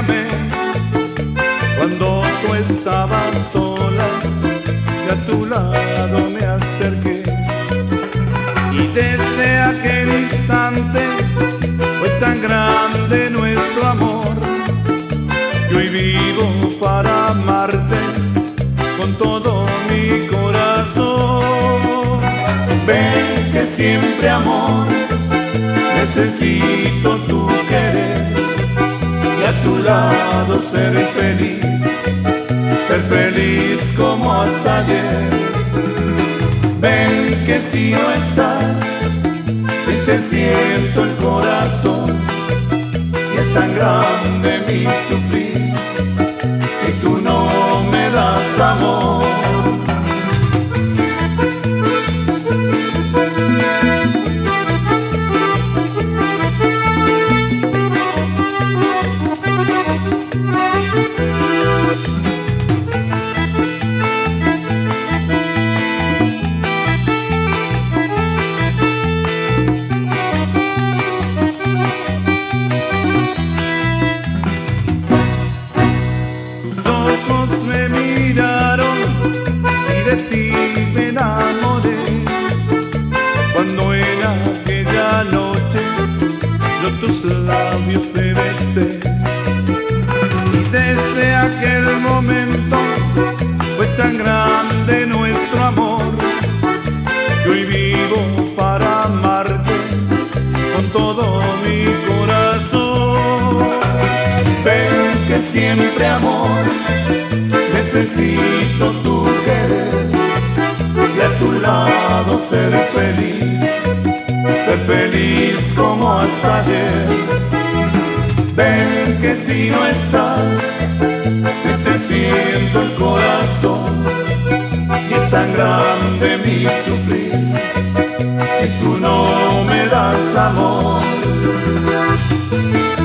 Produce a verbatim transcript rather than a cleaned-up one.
llamé cuando tú estabas sola y a tu lado me acerqué. Y desde aquel instante fue tan grande nuestro amor que hoy vivo para amarte con todo mi corazón. Ven que siempre, amor, necesito tu querer y a tu lado ser feliz, ser feliz como hasta ayer. Ven que si no estás, triste siento el corazón y es tan grande mi sufrir si tú no me das amor. Me miraron y de ti me enamoré cuando en aquella noche yo tus labios te besé. Y desde aquel momento fue tan grande nuestro amor que hoy vivo para amarte con todo mi corazón. Ven que siempre, amor, necesito tu querer y a tu lado ser feliz, ser feliz como hasta ayer. Ven que si no estás, te siento el corazón y es tan grande mi sufrir si tú no me das amor.